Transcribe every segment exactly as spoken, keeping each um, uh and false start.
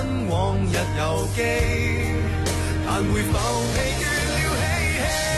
往日遊記，但會否疲倦了嬉戲？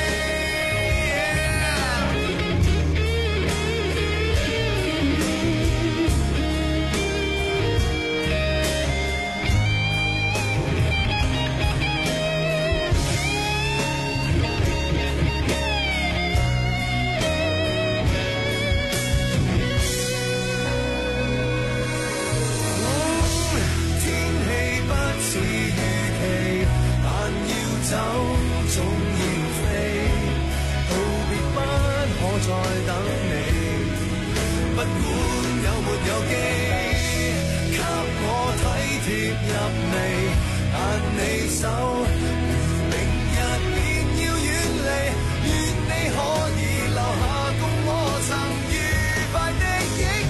走總要飛，道別不可再等你，不管有沒有機，給我體貼入微，但你手如明日便要遠離，願你可以留下共我曾愉快的憶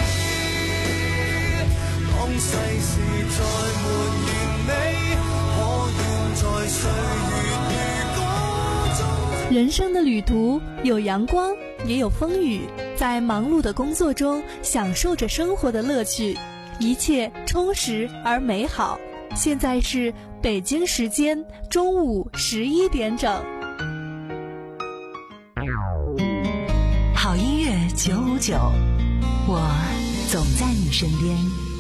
記，當世事再沒完美，可願在歲月如歌中。 人生的旅途有陽光也有風雨，在忙碌的工作中享受着生活的樂趣，一切充實而美好。現在是北京時間中午十一點整。 好音樂九五九，我總在你身邊。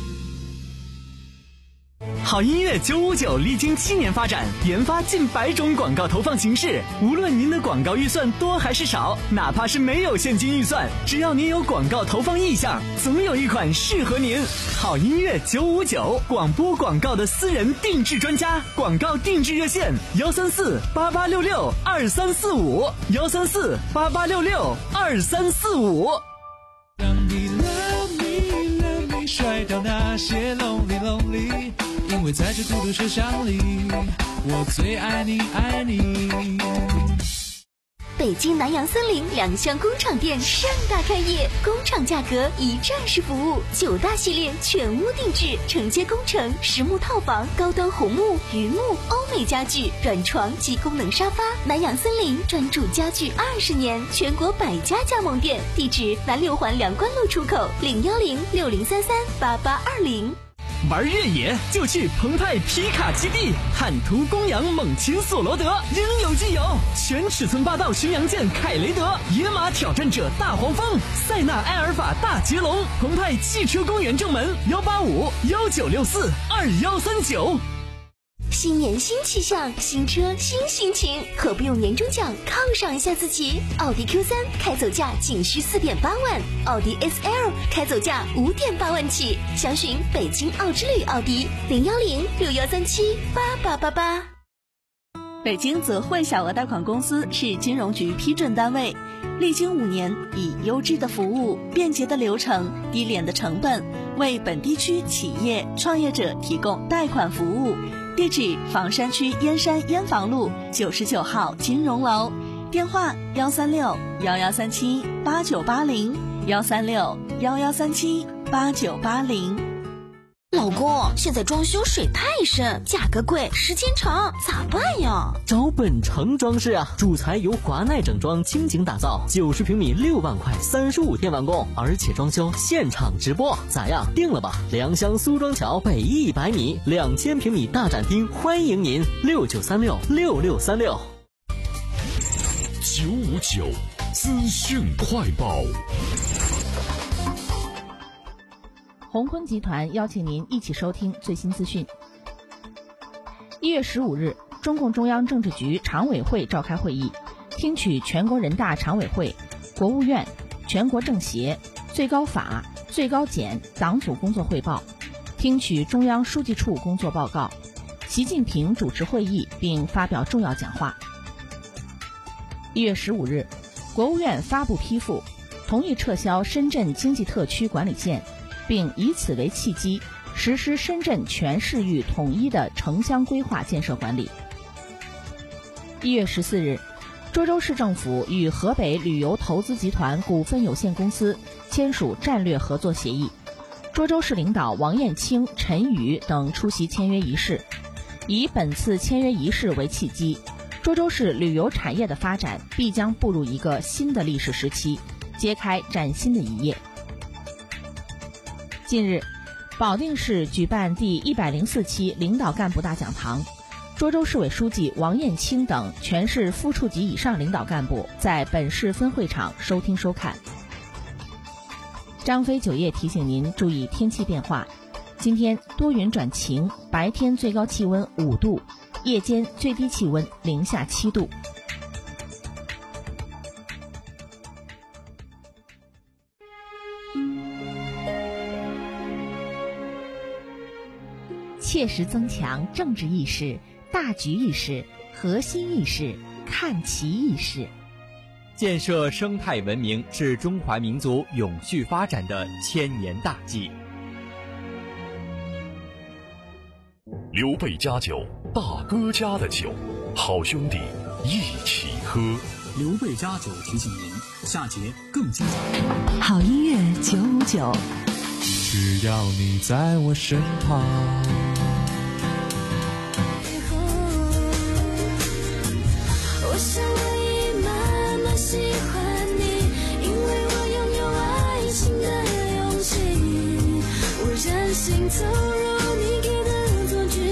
好音乐九五九历经七年发展，研发近百种广告投放形式。无论您的广告预算多还是少，哪怕是没有现金预算，只要您有广告投放意向，总有一款适合您。好音乐九五九，广播广告的私人定制专家，广告定制热线：幺三四八八六六二三四五，幺三四八八六六二三四五。 让你 love me love me 甩掉那些 lonely lonely，因为在这孤独车厢里，我最爱你爱你。 北京南洋森林两厢工厂店盛大开业，工厂价格一站式服务，九大系列全屋定制，承接工程、实木套房、高端红木、榆木、欧美家具、软床及功能沙发。南洋森林专注家具二十年，全国百家加盟店，地址南六环梁关路出口，零幺零六零三三八八二零。 玩越野就去澎湃皮卡基地，汉图公羊猛禽索罗德应有尽有，全尺寸霸道巡洋舰凯雷德，野马挑战者大黄蜂，塞纳埃尔法大捷龙。澎湃汽车公园正门幺八五幺九六四二幺三九。 新年新气象，新车新心情，何不用年终奖犒赏一下自己？奥迪 Q 三 开走价仅需 四点八万，奥迪 S L 开走价 五点八万起，详询北京奥之旅奥迪零幺零六幺三七八八八八。 北京泽汇小额贷款公司是金融局批准单位，历经五年，以优质的服务、便捷的流程、低廉的成本，为本地区企业创业者提供贷款服务。地址：房山区燕山燕房路九十九号金融楼，电话：幺三六幺幺三七八九八零，幺三六幺幺三七八九八零。 老公，现在装修水太深，价格贵，时间长，咋办呀？ 找本城装饰啊，主材由华奈整装倾情打造，九十平米六万块，三十五天完工，而且装修现场直播，咋样？定了吧？良乡苏庄桥北一百米，两千平米大展厅，欢迎您，六九三六六六三六。 九五九资讯快报。 鸿坤集团邀请您一起收听最新资讯。一月十五日，中共中央政治局常委会召开会议，听取全国人大常委会、国务院、全国政协、最高法、最高检党组工作汇报，听取中央书记处工作报告。习近平主持会议并发表重要讲话。一月十五日，国务院发布批复，同意撤销深圳经济特区管理线，并以此为契机，实施深圳全市域统一的城乡规划建设管理。一月十四日，涿州市政府与河北旅游投资集团股份有限公司签署战略合作协议，涿州市领导王艳清、陈宇等出席签约仪式。以本次签约仪式为契机，涿州市旅游产业的发展必将步入一个新的历史时期，揭开崭新的一页。近日， 保定市举办第一百零四期领导干部大讲堂，涿州市委书记王艳清等全市副处级以上领导干部在本市分会场收听收看。张飞酒业提醒您注意天气变化，今天多云转晴，白天最高气温五度，夜间最低气温零下七度。切实增强政治意识、大局意识、核心意识、看齐意识， 建设生态文明是中华民族永续发展的千年大计。 刘备家酒，大哥家的酒，好兄弟一起喝。 刘备家酒提醒您，下节更精彩。 好音乐九五九， 只要你在我身旁。 我想我已慢慢喜欢你，因为我拥有爱情的勇气，我任性投入你给的错觉，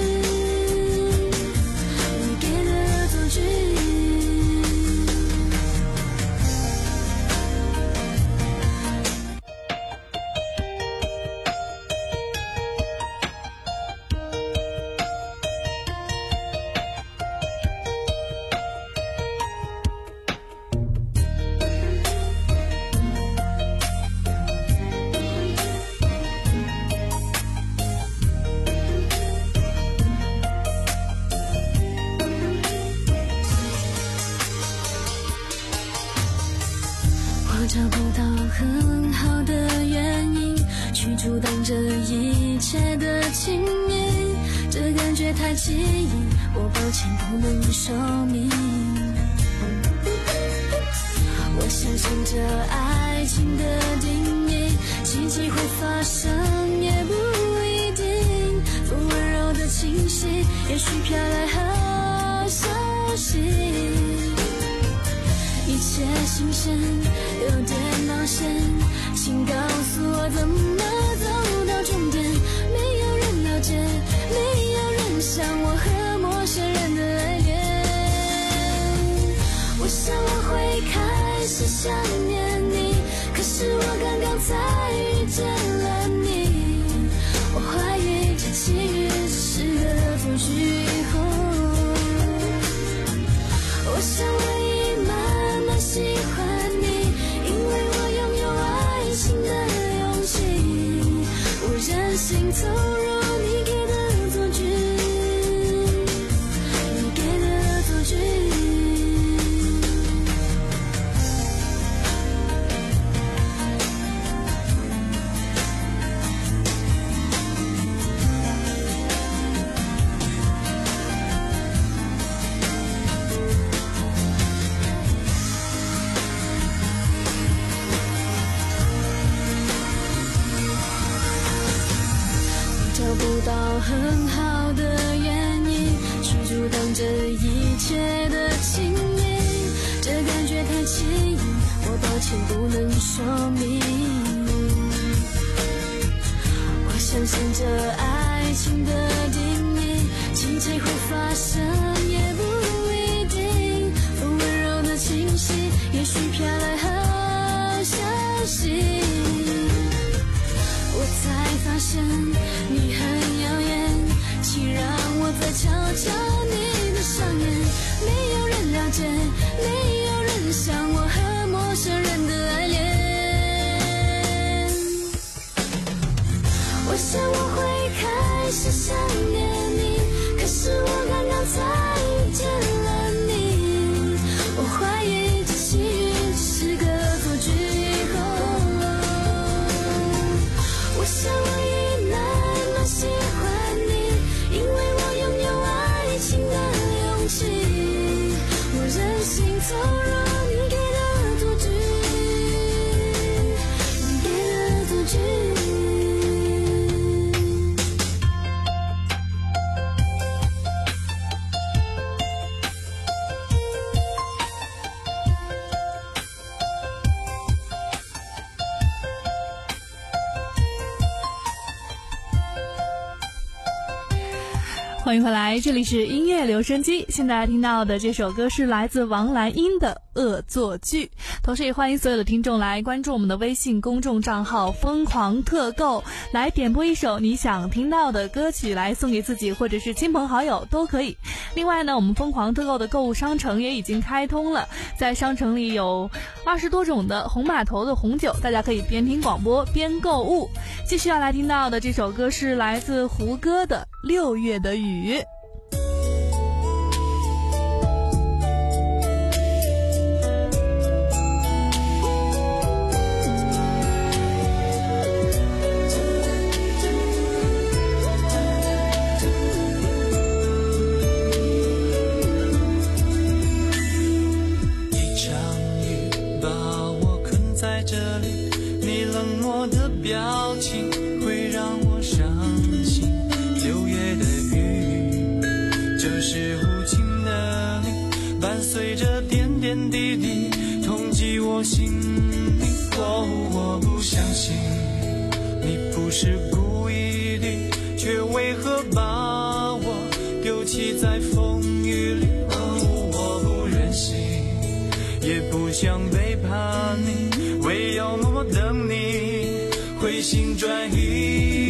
你给的错觉。我找不到很好的原因去阻挡这一切的情谊，这感觉太奇异，我抱歉不能说明。我相信这爱情的定义，奇迹会发生也不一定，风温柔的气息，也许飘来好消息，一切新鲜，有点冒险，请告诉我怎么走到终点。没有人了解，没有人像我和陌生人的爱恋。我想我会开始想念你，可是我刚刚才遇见了你。我怀疑这奇遇只是个错觉。我想我已慢慢喜欢你，因为我拥有爱情的勇气，我任性投入你给的错觉，你给的错觉。找不到很好的原因去阻挡这一切的情谊，这感觉太奇异，我抱歉不能说明。我相信这爱情的定义，奇迹会发生也不一定，风温柔的气息，也许飘来好消息，我才发现你很耀眼，请让我再瞧瞧你的双眼。没有人了解，没有人像我和陌生人的爱恋。我想我会开始想欢迎回来，这里是音乐留声机。现在听到的这首歌是来自王蓝英的《恶作剧》，同时也欢迎所有的听众来关注我们的微信公众账号疯狂特购，来点播一首你想听到的歌曲，来送给自己或者是亲朋好友都可以。另外呢，我们疯狂特购的购物商城也已经开通了，在商城里有二十多种的红码头的红酒，大家可以边听广播边购物。继续要来听到的这首歌是来自胡歌的《六月的雨》。 一场雨把我困在这里，你冷漠的表情会让我伤心。六月的雨，这是无情的你，伴随着点点滴滴，痛击我心里。哦，我不相信你不是故意的，却为何把我丢弃在风雨里。哦，我不忍心，也不想背叛你，唯有默默等你回心转意。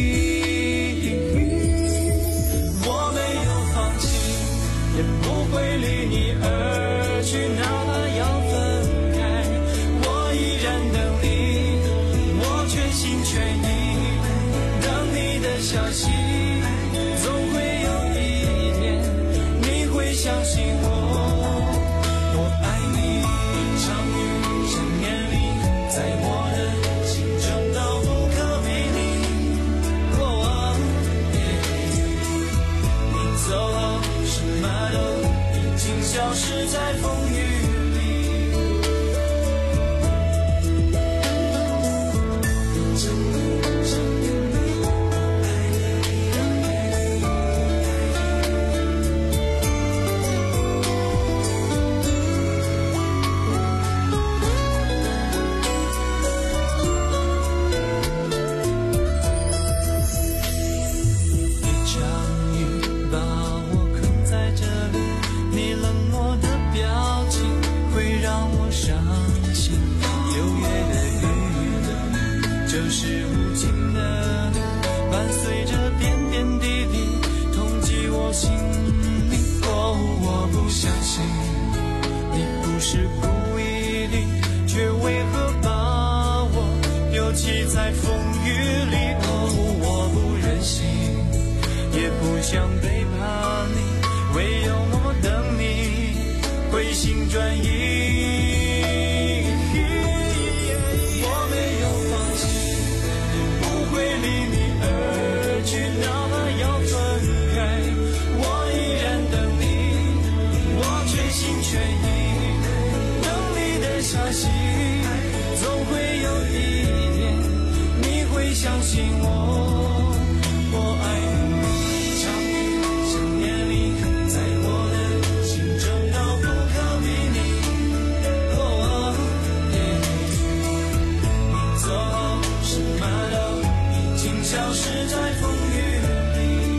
也不会离你而去，哪怕要分开，我依然等你，我全心全意等你的消息。总会有一天你会相信我，我爱你。一场雨，想念你，在我的心中到不可比拟。哦，你走后什么都已经消失在风雨里。一场雨把我困在这里，你冷漠的表情会让我伤心。六月的雨，这是无情的你，伴随着点点滴滴，痛击我心里。哦，我不相信你不是故意的，却为何把我丢弃在风雨里。哦，我不忍心，也不想背叛你，唯有默默等你回心转意。我没有放弃，也不会离你而去，哪怕要分开，我依然等你，我全心全意等你的消息。总会有一天你会相信我，我爱你。一场雨，想念你，在我的心中到不可比拟。哦，你走后什么都已经消失在风雨里。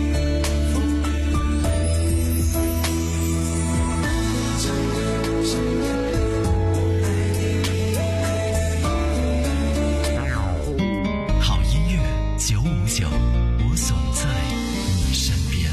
好音乐九五九，我总在你身边。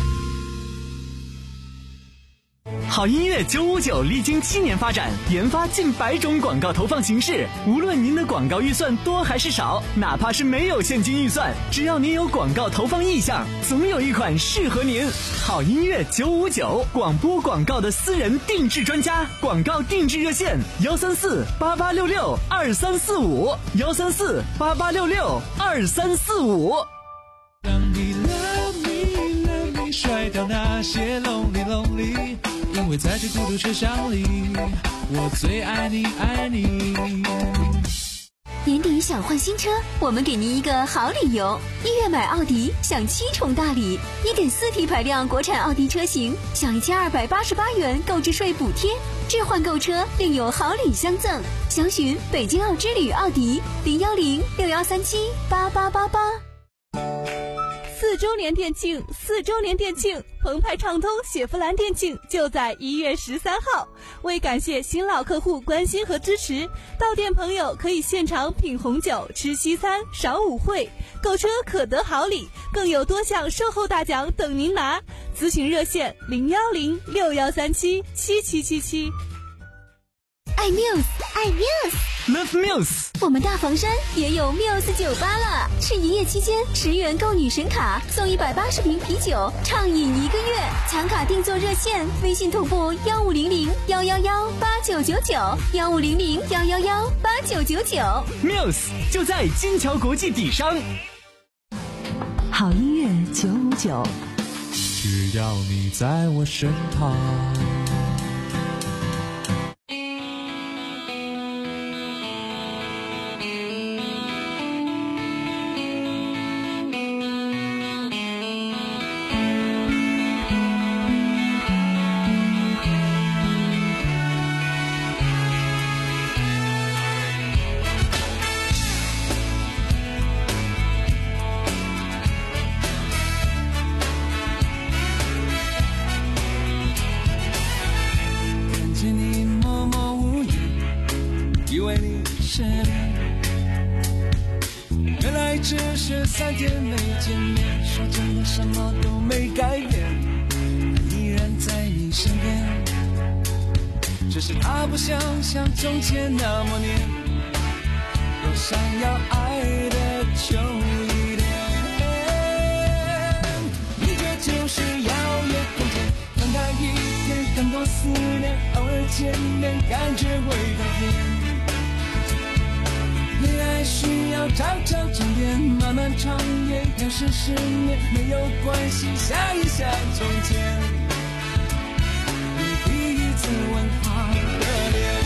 好音乐九五九历经七年发展，研发近百种广告投放形式。无论您的广告预算多还是少，哪怕是没有现金预算，只要您有广告投放意向，总有一款适合您。好音乐九五九，广播广告的私人定制专家，广告定制热线幺三四八八六六二三四五幺三四八八六六二三四五。 让你 love me love me 甩掉那些 lonely lonely， 因为在这孤独车厢里，我最爱你爱你。 年底想换新车，我们给您一个好理由。一月买奥迪享七重大礼， 一点四 T 排量国产奥迪车型享一千二百八十八元购置税补贴，置换购车另有好礼相赠。详询北京奥之旅奥迪零幺零六幺三七八八八八。 四四周年店庆，四周年店庆，澎湃畅通雪佛兰店庆就在一月十三号。为感谢新老客户关心和支持，到店朋友可以现场品红酒、吃西餐、赏舞会，购车可得好礼，更有多项售后大奖等您拿。咨询热线零幺零六幺三七七七七七。 爱 Muse， 爱 Muse，Love Muse。 我们大房山也有 Muse 酒吧了，是营业期间十元购女神卡送一百八十瓶啤酒，畅饮一个月。抢卡订座热线：微信同步幺五零零幺幺幺八九九九，幺五零零幺幺幺八九九九。 Muse 就在金桥国际底商。 好音乐九五九， 只要你在我身旁。 三天没见面，说真的什么都没改变，他依然在你身边，只是他不想像从前那么黏，我想要爱的久一点，你这就是遥远空间，分开一天更多思念，偶尔见面感觉会改变，恋爱需要常常沉淀，漫漫长夜有时失眠，没有关系，想一想从前，你第一次吻他的脸。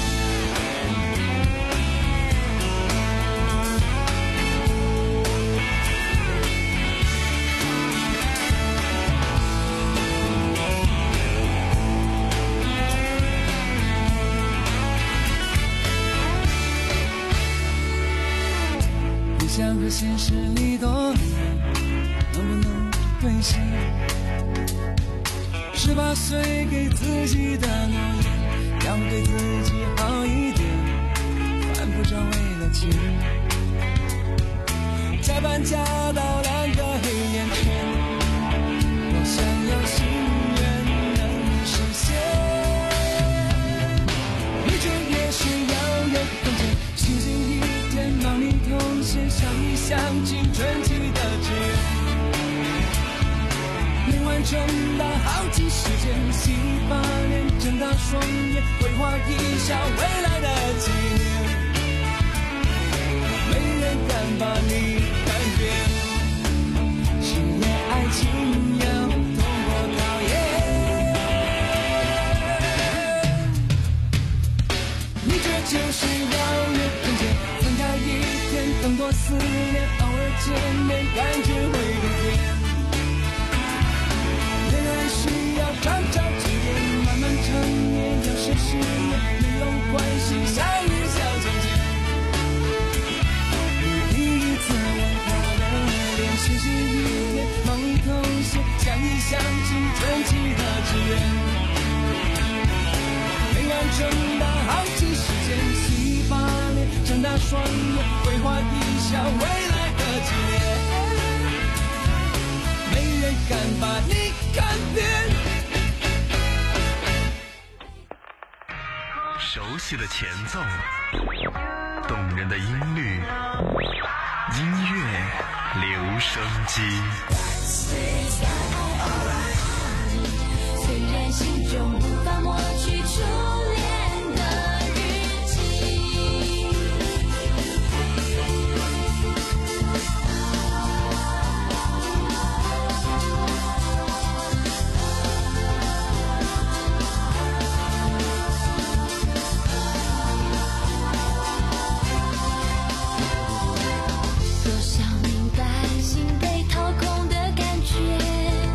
想和现实里多远，能不能兑现？十八岁给自己的诺言，要对自己好一点，犯不着为了钱，加班加到两个黑眼圈，我想要心愿能实现，你就越是遥远空间，星星一天帮你同行，想一想青春期的志愿，没完成的好奇时间，七八年睁大双眼，规划一下未来的几年，没人敢把你改变，誓言爱情要通过考验，你这就是遥远空间，分开一天更多思念，偶尔见面感觉会改变，恋爱需要常常沉淀，漫漫长夜有时失眠，没有关系，想一想从前，你第一次吻他的脸，星期一天忙里偷闲，想一想青春期的志愿，没完成的好奇时间，七八年睁大双眼，规划一下未来的几年，没人敢把你改变。 熟悉的前奏，动人的音律，音乐留声机。 虽然心中无法抹去初恋的日记，多少敏感心被掏空的感觉，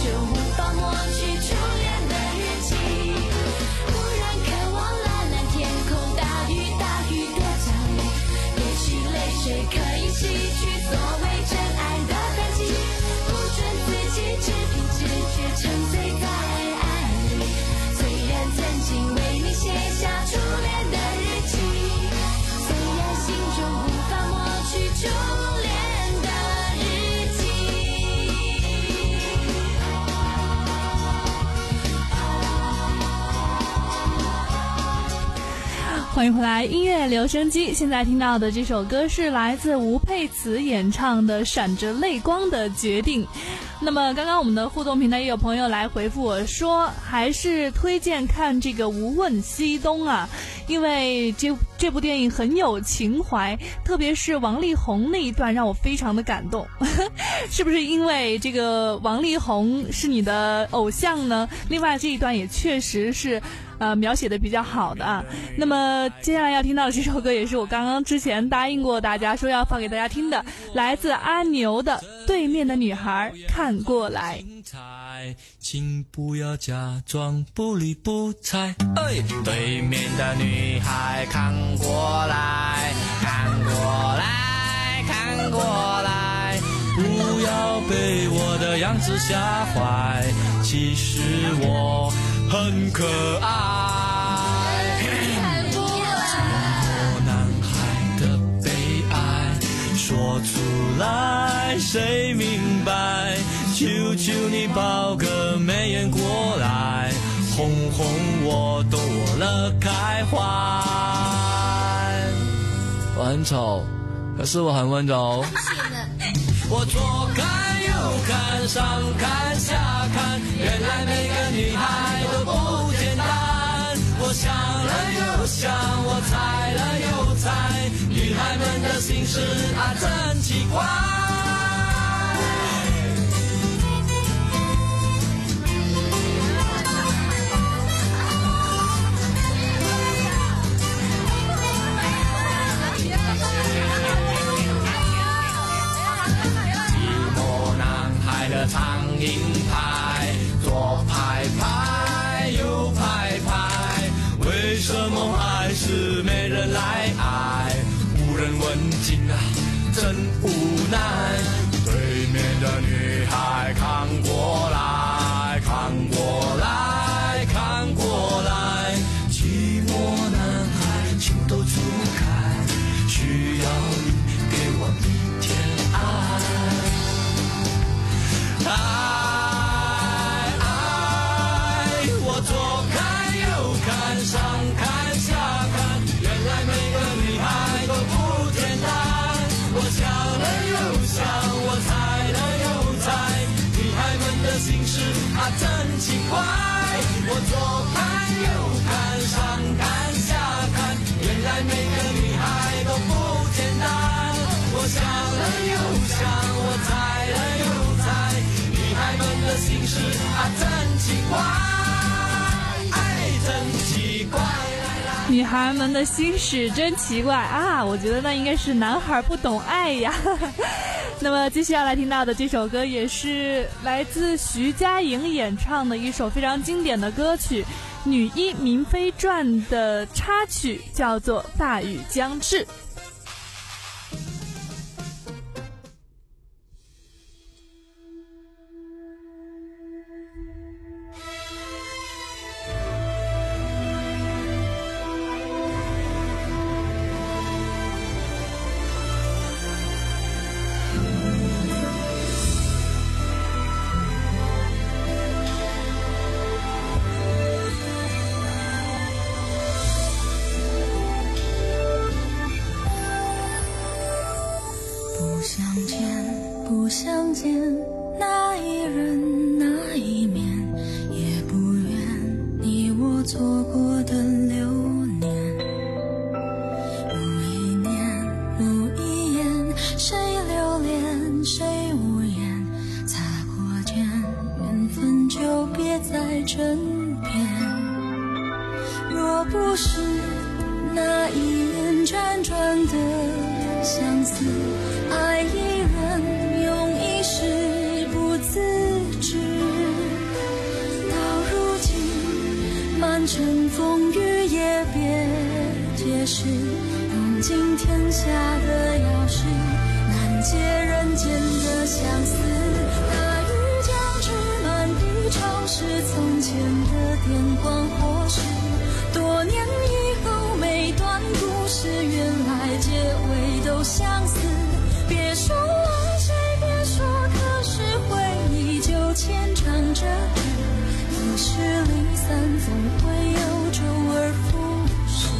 就无法抹去初恋的日记。忽然渴望蓝蓝天空，大雨大雨的降临，也许泪水可以洗去所谓真爱的痕迹，不准自己只凭直觉沉醉在爱里。虽然曾经为你写下初恋的日记，虽然心中无法抹去初恋的日记。 欢迎回来，音乐留声机。现在听到的这首歌是来自吴佩慈演唱的《闪着泪光的决定》。那么刚刚我们的互动平台也有朋友来回复我说，还是推荐看这个《无问西东》啊，因为这这部电影很有情怀，特别是王力宏那一段让我非常的感动。是不是因为这个王力宏是你的偶像呢？另外这一段也确实是呃描写的比较好的啊。那么接下来要听到的这首歌也是我刚刚之前答应过大家说要放给大家听的，来自阿牛的《对面的女孩看过来》。 请不要假装不理不睬，哎，对面的女孩看过来，看过来，看过来，不要被我的样子吓坏，其实我很可爱。 看过我男孩的悲哀说出来谁明白，求求你抱个媚眼过来，哄哄我躲了开怀。我很丑，可是我很温柔。我左看右看上看下看，原来每个女孩都不简单。我想了又想，我猜了又猜，女孩们的心事啊真奇怪。苍蝇拍，左拍拍，右拍拍，为什么还是没人来爱？无人问津啊，真无奈。对面的女孩看过来，看过来，看过来，寂寞男孩情窦初开，需要你给我一点爱。爱爱，我左看右看上看下看，原来每个女孩都不简单。我想了又想，我猜了又猜，女孩们的心事啊真奇怪。我左看右看上看下看，原来每个女孩都不简单。我想了又想，我猜了又猜，女孩们的心事啊真奇怪，爱真奇怪。 女孩们的心事真奇怪啊！我觉得那应该是男孩不懂爱呀。那么接下来听到的这首歌也是来自徐佳莹演唱的一首非常经典的歌曲《女医明妃传》的插曲，叫做《大雨将至》。 不想见那一人那一面，也不愿你我错过的流年。某一年某一眼，谁留恋谁无言，擦过肩，缘分就别在身边。若不是那一眼辗转的相思，爱一人用一世不自知。 前尘风雨也别解释，用尽天下的钥匙，难解人间的相思。大雨将至，满地潮湿，从前的电光火石，多年以后每段故事，原来结尾都相似。别说往谁，别说可是，回忆就牵肠着纸，可是离散总会有周而复始。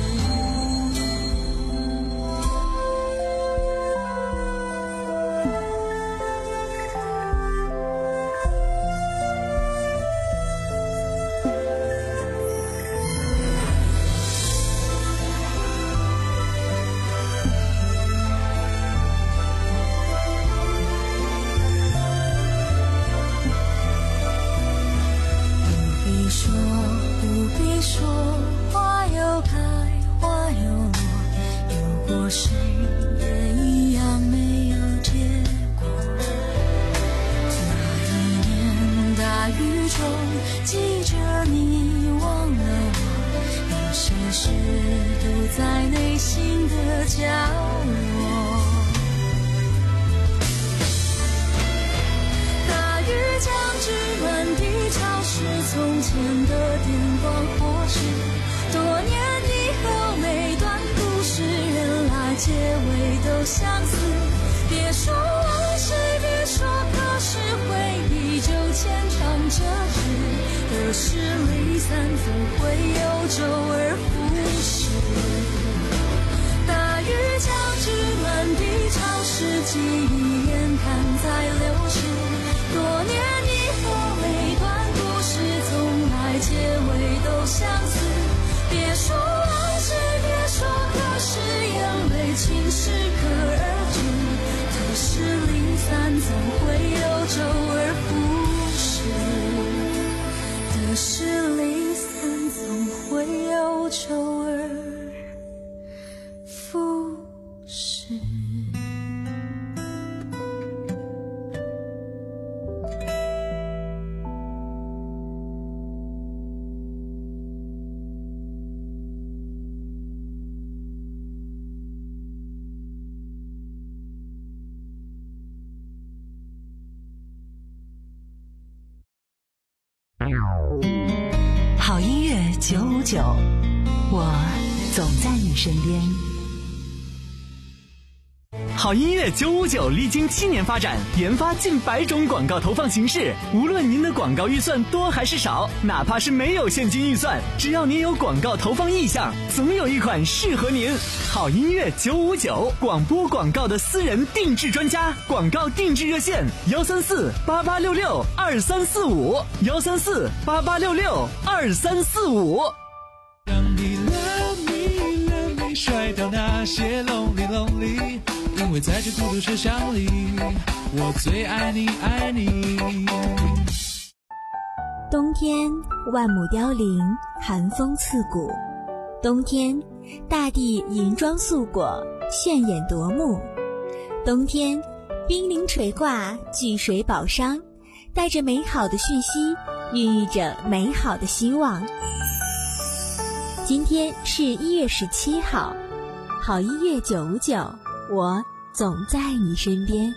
好音乐九五九，我总在你身边。 好音乐九五九历经七年发展，研发近百种广告投放形式。无论您的广告预算多还是少，哪怕是没有现金预算，只要您有广告投放意向，总有一款适合您。好音乐九五九，广播广告的私人定制专家，广告定制热线：幺三四八八六六二三四五，幺三四八八六六二三四五。 让你 love me love me 甩掉那些 lonely lonely， 因为在这孤独车厢里，我最爱你爱你。 冬天万木凋零，寒风刺骨。冬天大地银装素裹，炫眼夺目。冬天冰凌垂挂，聚水宝商，带着美好的讯息，孕育着美好的希望。今天是一月十七号，好音乐九五九，我总在你身边。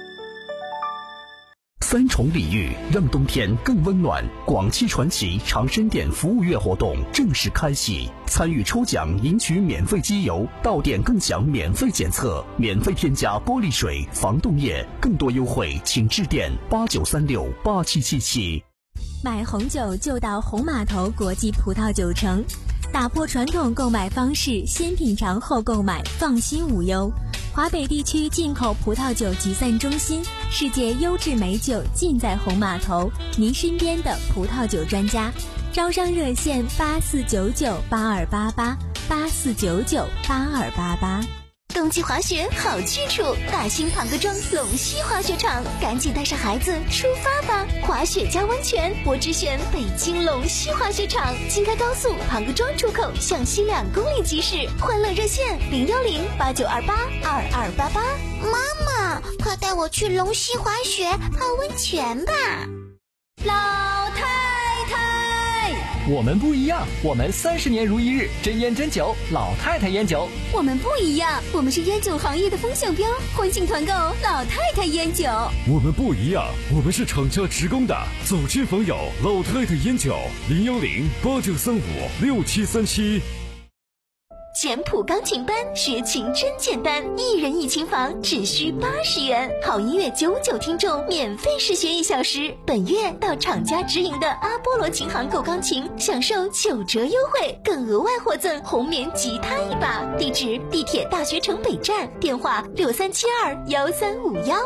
三重礼遇让冬天更温暖。广汽传祺长生店服务月活动正式开启，参与抽奖赢取免费机油，到店更享免费检测，免费添加玻璃水、防冻液。更多优惠请致电八九三六八七七七。 买红酒就到红码头国际葡萄酒城，打破传统购买方式，先品尝后购买，放心无忧。华北地区进口葡萄酒集散中心，世界优质美酒尽在红码头，您身边的葡萄酒专家。招商热线八四九九八二八八八四九九八二八八。 冬季滑雪好去处，大兴庞各庄龙溪滑雪场，赶紧带上孩子出发吧！滑雪加温泉，我只选北京龙溪滑雪场。京开高速庞各庄出口向西两公里即驶，欢乐热线零幺零八九二八二二八八。 妈妈，快带我去龙溪滑雪泡温泉吧！ 老太太， 我们不一样，我们三十年如一日，真烟真酒，老太太烟酒。 我们不一样，我们是烟酒行业的风向标，欢庆团购老太太烟酒。 我们不一样，我们是厂家直供的，走亲访友，老太太烟酒，零幺零八九三五六七三七。 简谱钢琴班学琴真简单，一人一琴房只需八十元，好音乐九九听众免费试学一小时。本月到厂家直营的阿波罗琴行购钢琴，享受九折优惠，更额外获赠红棉吉他一把。地址：地铁大学城北站，电话六三七二幺三五幺。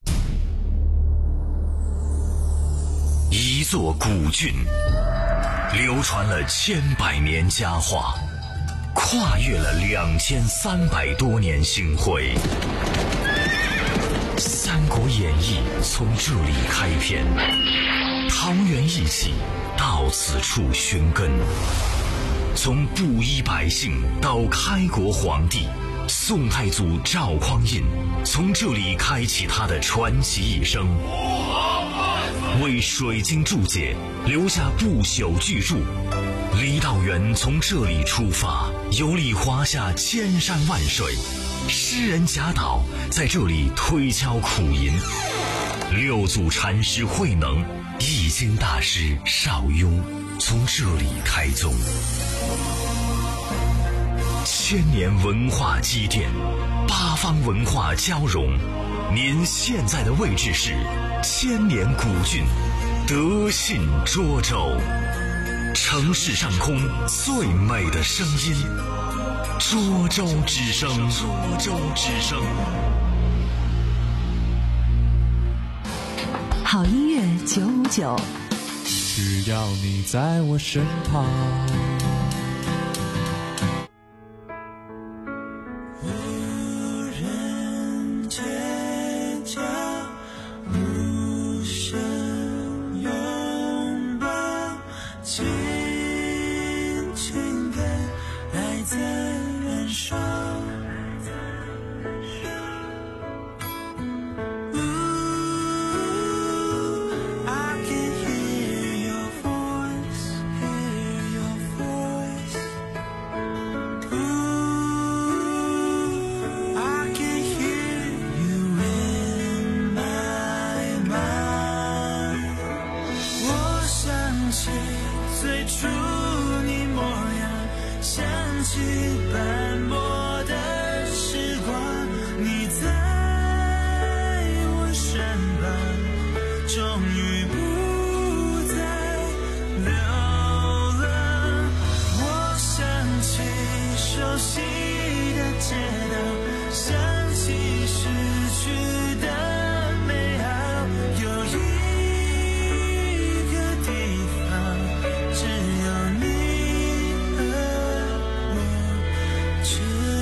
一座古郡，流传了千百年佳话，跨越了两千三百多年星辉。《三国演义》从这里开篇，桃园义气到此处寻根。从布衣百姓到开国皇帝，宋太祖赵匡胤从这里开启他的传奇一生，为水晶注解留下不朽巨著。李道元从这里出发，游历华夏千山万水，诗人贾岛在这里推敲苦吟，六祖禅师慧能、易经大师邵雍从这里开宗。千年文化积淀，八方文化交融，您现在的位置是千年古郡德信涿州。城市上空最美的声音，涿州之声。涿州之声。 好音乐九五九， 只要你在我身旁。 只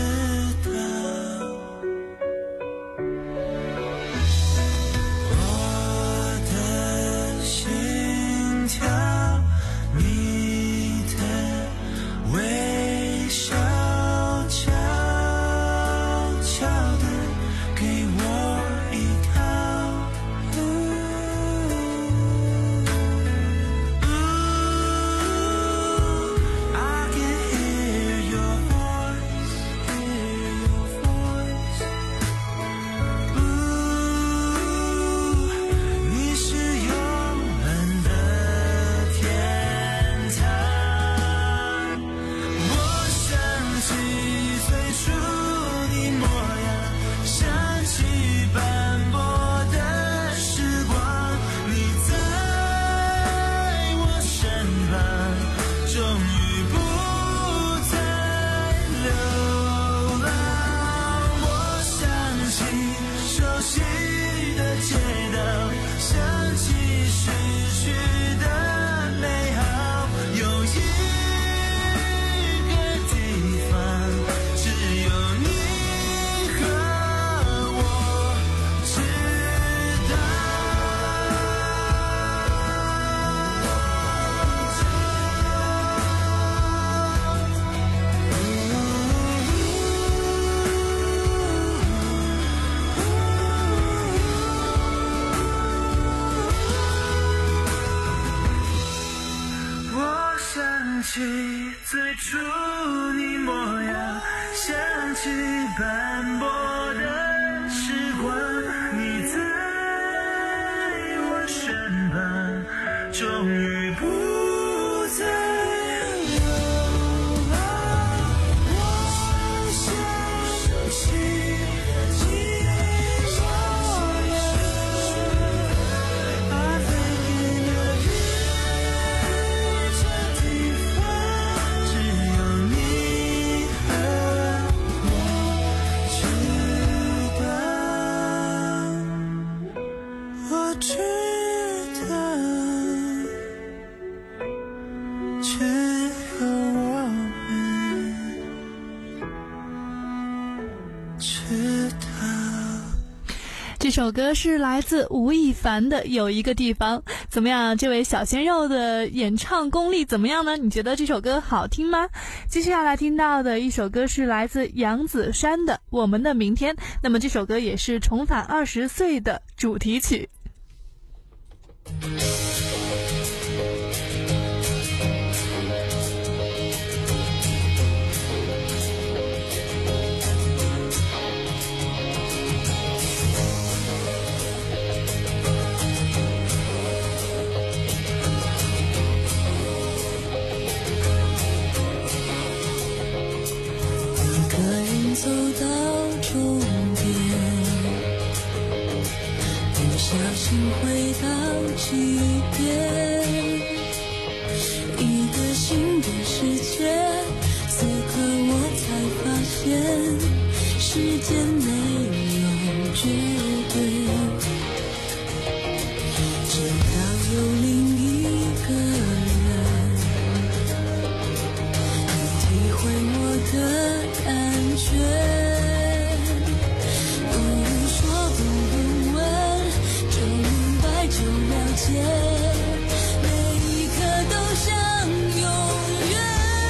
起最初你模样，想起斑驳的时光，你在我身旁，终于不再有了。我想起你说的 I think in a dream， 这地方只有你和我知道，我知道，只有我们知道。 这首歌是来自吴亦凡的《有一个地方》。怎么样，这位小鲜肉的演唱功力怎么样呢？你觉得这首歌好听吗？接下来听到的一首歌是来自杨子姗的《我们的明天》，那么这首歌也是重返二十岁的主题曲。 一个人走到终点，不小心回到起点，一个新的世界，此刻我才发现时间没有绝对，直到有另一个人能体会我的感觉，不用说不用问，就明白就了解，每一刻都像永远。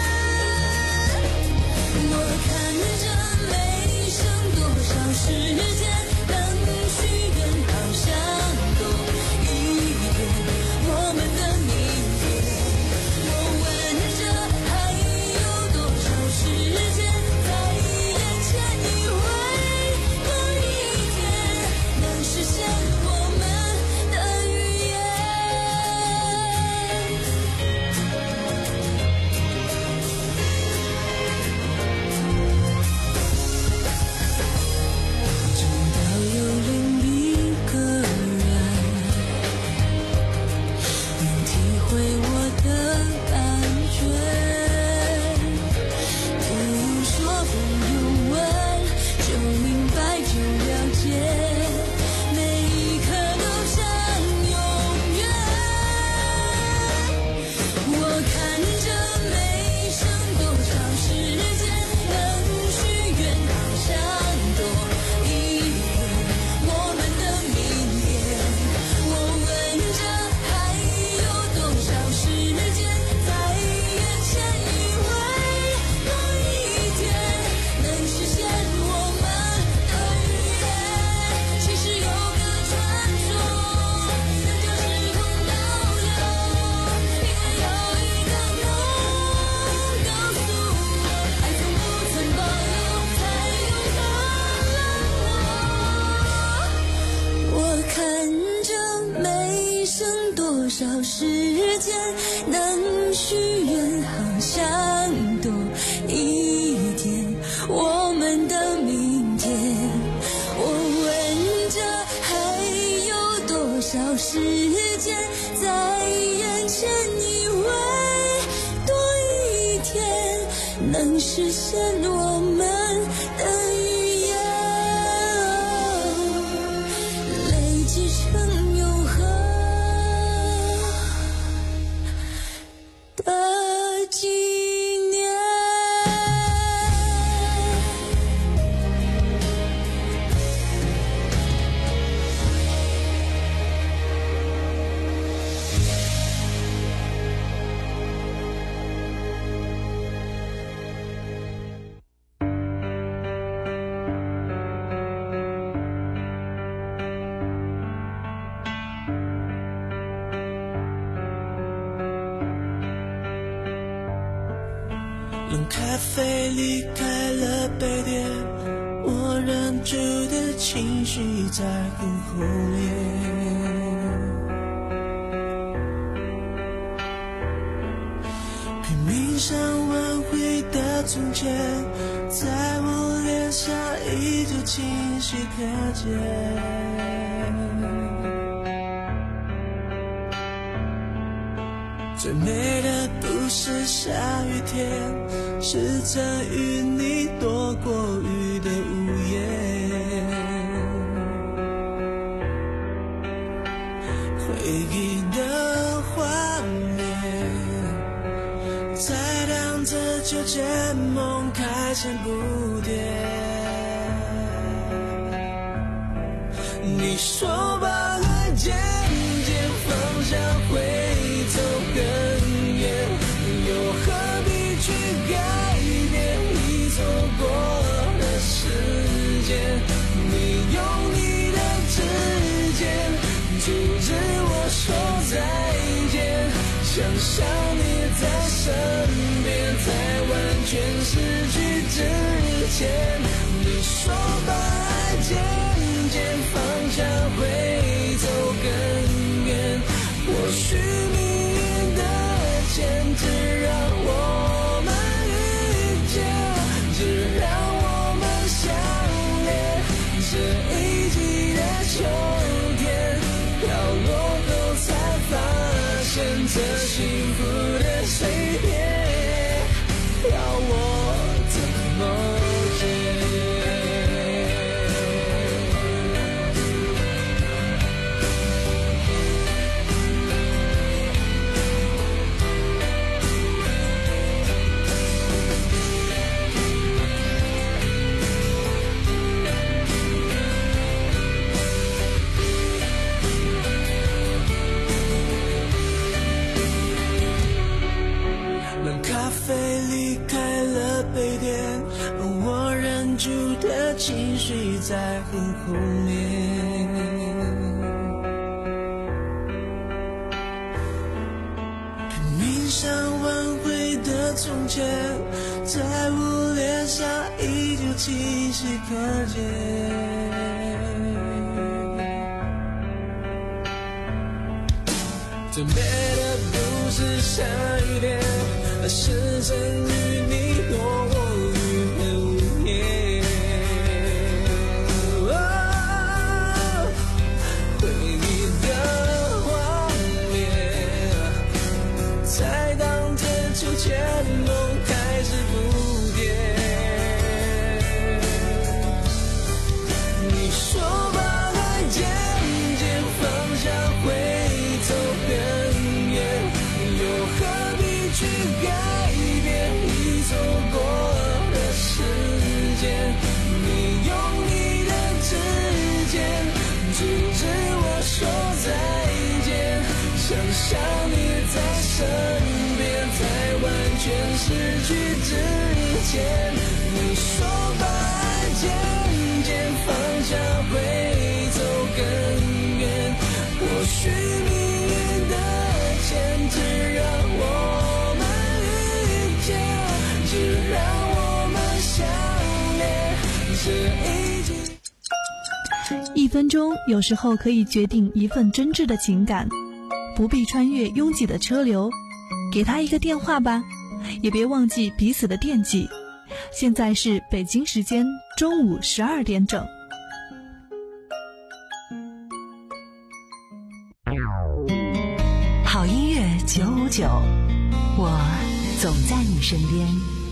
我看着没剩多少时间，能许愿好像多一点，我们的明天。我问着还有多少时间，在眼前以为多一天，能实现我们的预言。直到有另一个人能体会我的感觉，不用说不用问，就明白就了解，每一刻都像永远。我看着没剩多少时间，能许愿好像多一点，我们的明天。我问着还有多少时间，在眼前以为多一天，能实现我们的预言。其实有个传说，人就时空倒流，因为有一个梦告诉我，爱从不曾保留，才有可能我。我看着没剩多少时间，能许愿好像多一点，我们的明天。我问着还有多少时间，在眼前以为多一天，能实现我们的预言，累积成永恒的纪念。 冷咖啡离开了杯垫，我忍住的情绪在很后面。拼命想挽回的从前，在我脸上依旧清晰可见。最美的不是下雨天，是曾与你躲过雨的午夜。回忆的画面在荡着秋千，梦开成蝴蝶。你说把爱渐渐放下会走更远，又何必去改变已走过的时间？你用你的指尖阻止我说再见，想象你在身边，在完全失去之前。你说把爱渐渐放下会走更远，或许命运的牵制让我们遇见，只让我们相恋。这一季的秋天飘落后才发现，这幸福的碎片要我怎么情绪在很后面，拼命想挽回的从前，在我脸上依旧清晰可见。最美的不是下雨天，而是曾与你躲过雨的午夜。秋千梦开始蝴蝶，你说把爱渐渐放下会走更远，又何必去改变已走过的时间？你用你的指尖阻止我说再见，想象你在身边，在完全失去之前。你说把爱渐渐放下会走更远，或许命运的牵制让我们遇见，只让我们相恋。这一季一分钟有时候可以决定一份真挚的情感，不必穿越拥挤的车流，给他一个电话吧，也别忘记彼此的惦记。现在是北京时间中午十二点整。 好音乐九五九，我总在你身边。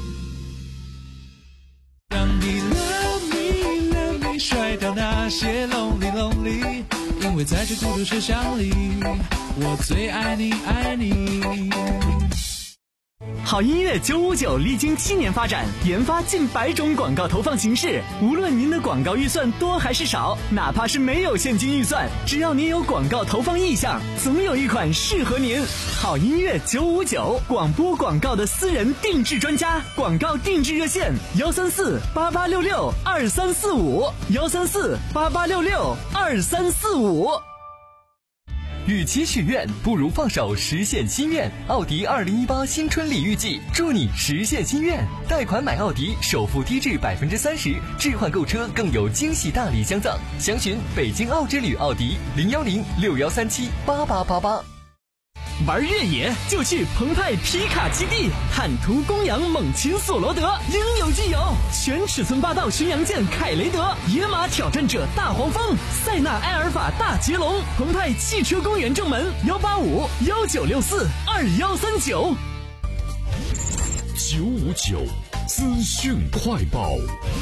让你 love me love me 甩掉那些 lonely lonely， 因为在这孤独世上里，我最爱你爱你。 好音乐九五九历经七年发展，研发近百种广告投放形式。无论您的广告预算多还是少，哪怕是没有现金预算，只要您有广告投放意向，总有一款适合您。好音乐九五九，广播广告的私人定制专家，广告定制热线：幺三四八八六六二三四五，幺三四八八六六二三四五。 与其许愿，不如放手实现心愿。奥迪二零一八新春礼遇季，祝你实现心愿。贷款买奥迪，首付低至百分之三十，置换购车更有惊喜大礼相赠。详询北京奥之旅奥迪零幺零六幺三七八八八八。 玩越野就去澎湃皮卡基地，坦途公羊猛禽索罗德，应有尽有。全尺寸霸道巡洋舰凯雷德，野马挑战者大黄蜂，塞纳埃尔法大捷龙。澎湃汽车公园正门幺八五幺九六四二幺三九。 九五九资讯快报。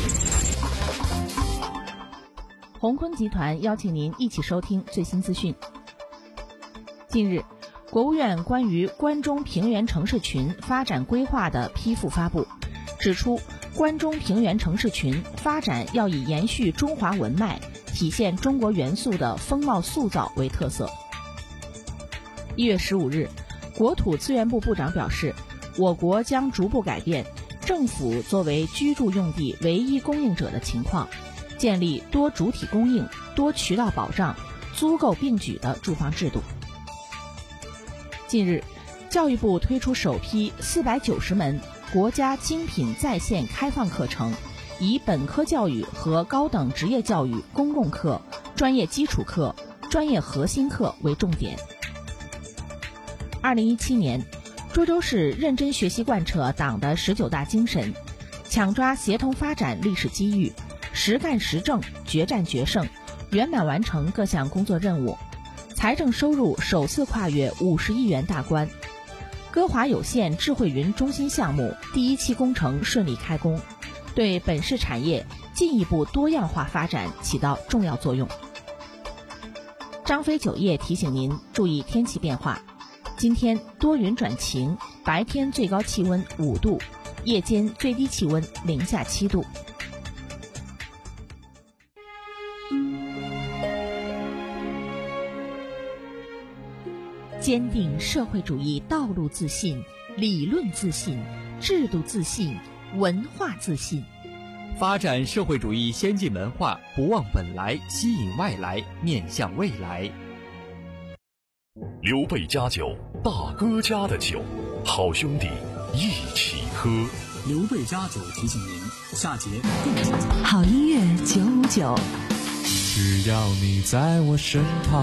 宏坤集团邀请您一起收听最新资讯。近日，国务院关于关中平原城市群发展规划的批复发布，指出关中平原城市群发展要以延续中华文脉、体现中国元素的风貌塑造为特色。一月十五日，国土资源部部长表示，我国将逐步改变政府作为居住用地唯一供应者的情况，建立多主体供应、多渠道保障、租购并举的住房制度。近日，教育部推出首批四百九十门国家精品在线开放课程，以本科教育和高等职业教育公共课、专业基础课、专业核心课为重点。二零一七年，涿州市认真学习贯彻党的十九大精神，抢抓协同发展历史机遇，实干实政，决战决胜，圆满完成各项工作任务。财政收入首次跨越五十亿元大关，歌华有线智慧云中心项目第一期工程顺利开工，对本市产业进一步多样化发展起到重要作用。张飞酒业提醒您注意天气变化，今天多云转晴，白天最高气温五度，夜间最低气温零下七度。坚定社会主义道路自信，理论自信，制度自信，文化自信。 发展社会主义先进文化，不忘本来，吸引外来，面向未来。 刘备家酒，大哥家的酒，好兄弟一起喝。 刘备家酒提醒您，下节更精彩。 好音乐九五九， 只要你在我身旁。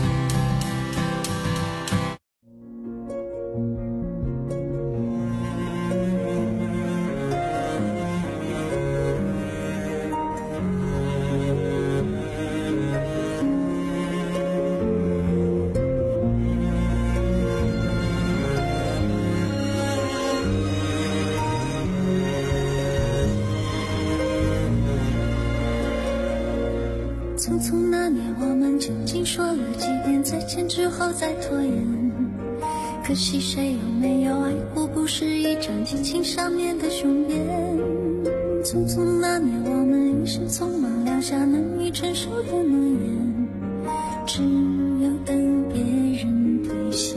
匆匆那年，我们究竟说了几遍再见之后再拖延？可惜谁有没有爱过，不是一张激情上面的雄辩。匆匆那年，我们一时匆忙撂下难以承受的诺言，只有等别人兑现。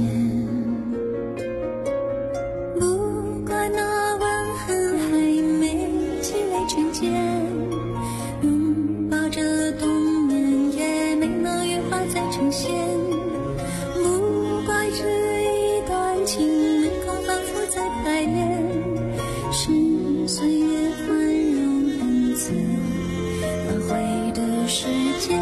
不怪那吻痕还没积累成茧，拥抱着冬眠也没能羽化再成仙。不怪这一段情没空反复再排练，是岁月宽容恩赐挽回的时间。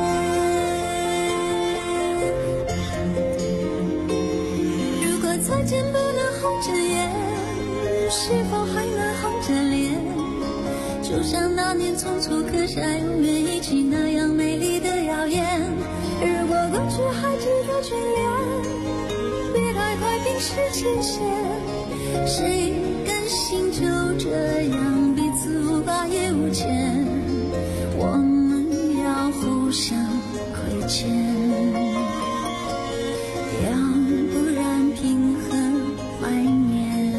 如果再见不能红着眼，是否还能红着脸？就像那年匆促刻下永远一起那样美丽的谣言。如果过去还值得眷恋，别太快冰释前嫌。谁甘心就这样彼此无挂也无牵？我们要互相亏欠，要不然凭何怀念？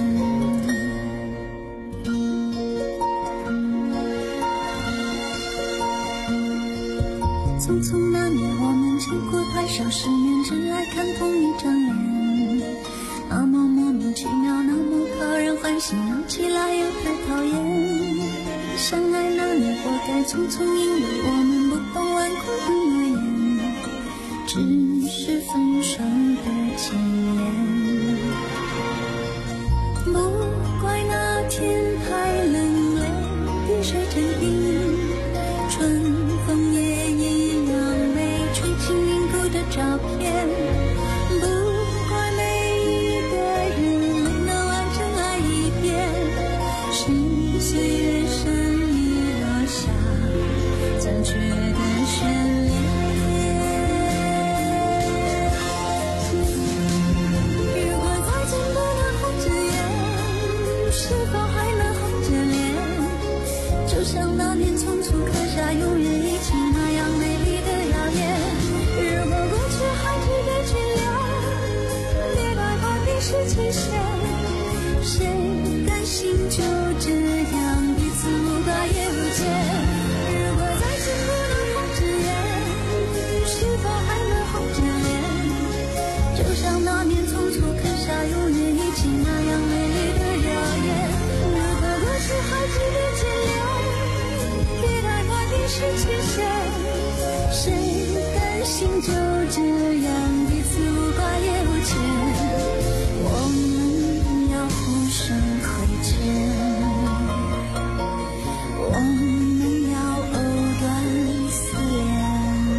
匆匆那年，我们见过太少世面，只爱看同一张脸。那么莫名其妙，那么讨人欢喜，闹起来又太讨厌。相爱那年，活该匆匆，因为我们不懂顽固的诺言，只是风霜的纪念。不怪那天太冷，泪滴水成冰，春风也一样美，纯情凝固的照片。不怪每一个人没能完整爱一遍，是岁月声里落下残缺的眷恋。如果再见不能红着眼，是否还能红着脸？就像那年匆促刻下永远一起那样美丽的谣言。如果过去还值得眷恋，别害怕冰释前嫌，谁甘心就这样彼此无挂也无牵？如果再见不能红着眼，是否还能红着脸？就像那年匆促刻下永远一起那样美丽的谣言。如果过去还值得眷恋，别害怕冰释前嫌，谁甘心就这样彼此无挂也无牵？我们要互相亏欠，我们要藕断丝连。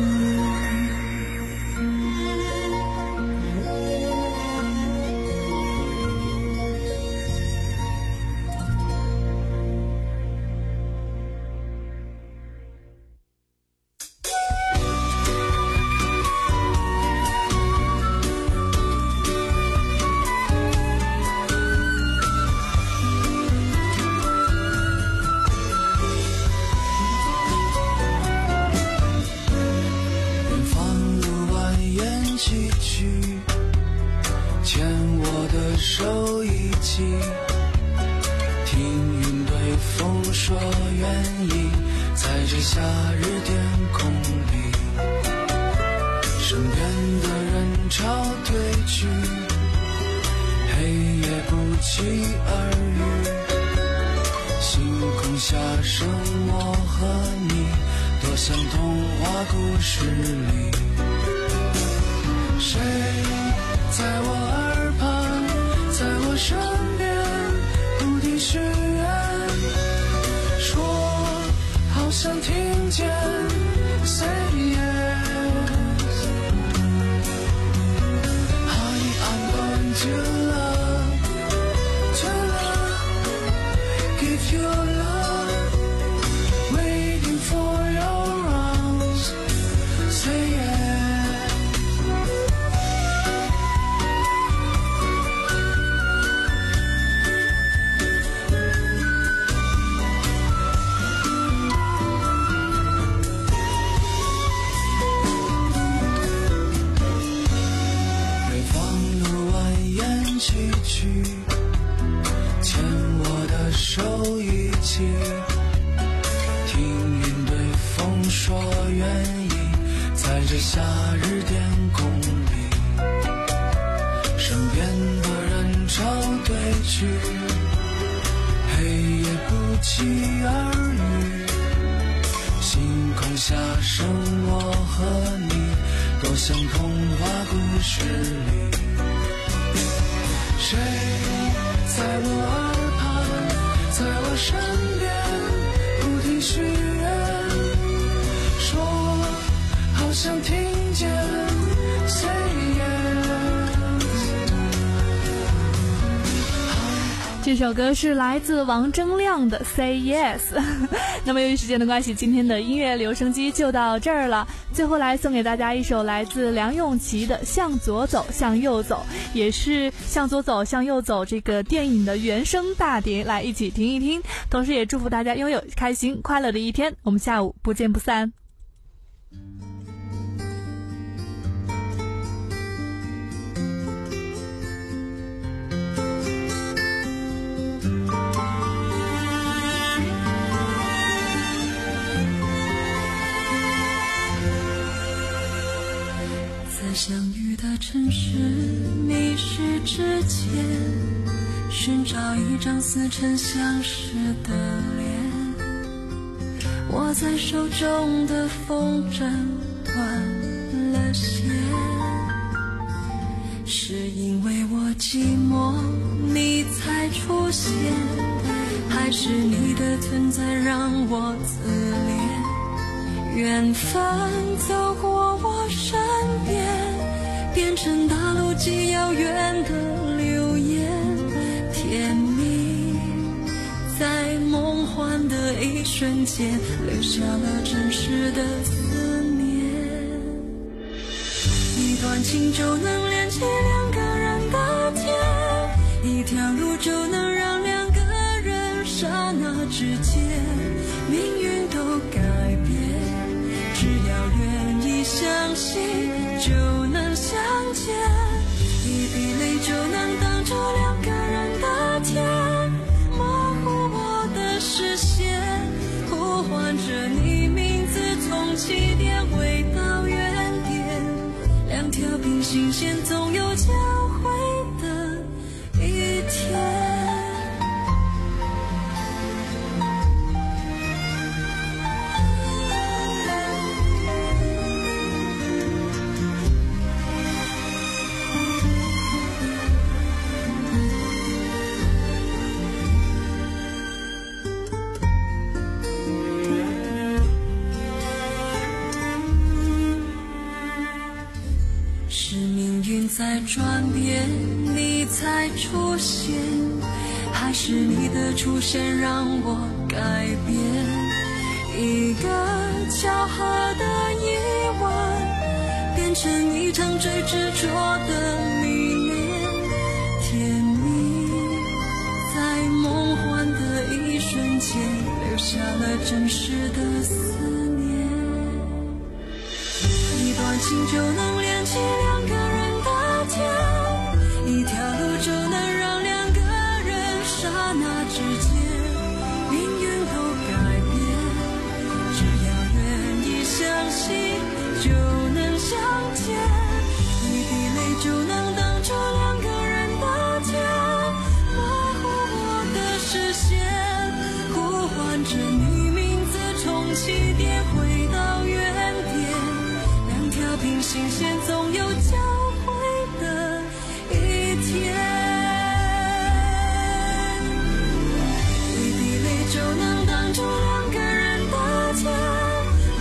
手一起，听云对风说愿意，在这夏日天空里，身边的人潮退去，黑夜不期而遇，星空下剩我和你，多像童话故事里，谁在我耳旁，在我身边不停许愿，说好想听见 Say yes Honey I'm going to love To love Give you love Waiting for your arms Say yes牵我的手一起，听云对风说愿意，在这夏日天空里，身边的人潮对去，黑夜不期而遇，星空下剩我和你，多像童话故事里，谁在我耳旁，在我身边不停许愿，说好想听见 Say yes 这首歌是来自王铮亮的 Say Yes 那么由于时间的关系，今天的音乐留声机就到这儿了。最后来送给大家一首来自梁咏琪的向左走向右走，也是向左走向右走这个电影的原声大碟，来一起听一听。同时也祝福大家拥有开心快乐的一天，我们下午不见不散。 相遇的城市，迷失之前，寻找一张似曾相识的脸。握在手中的风筝断了线。 是因为我寂寞你才出现，还是你的存在让我自怜？缘分走过我身边，变成大陆极遥远的流言，甜蜜在梦幻的一瞬间留下了真实的思念。一段情就能连起两个人的天，一条路就能让两个人刹那之间命运都改变。只要愿意相信就能相见，一滴泪就能挡住两个人的天，模糊我的视线，呼唤着你名字，从起点回到原点，两条平行线总有交汇的一天。是命运在转变，你才出现，还是你的出现让我改变？一个巧合的意外，变成一场最执着的迷恋，甜蜜在梦幻的一瞬间留下了真实的思念。一段情就能连起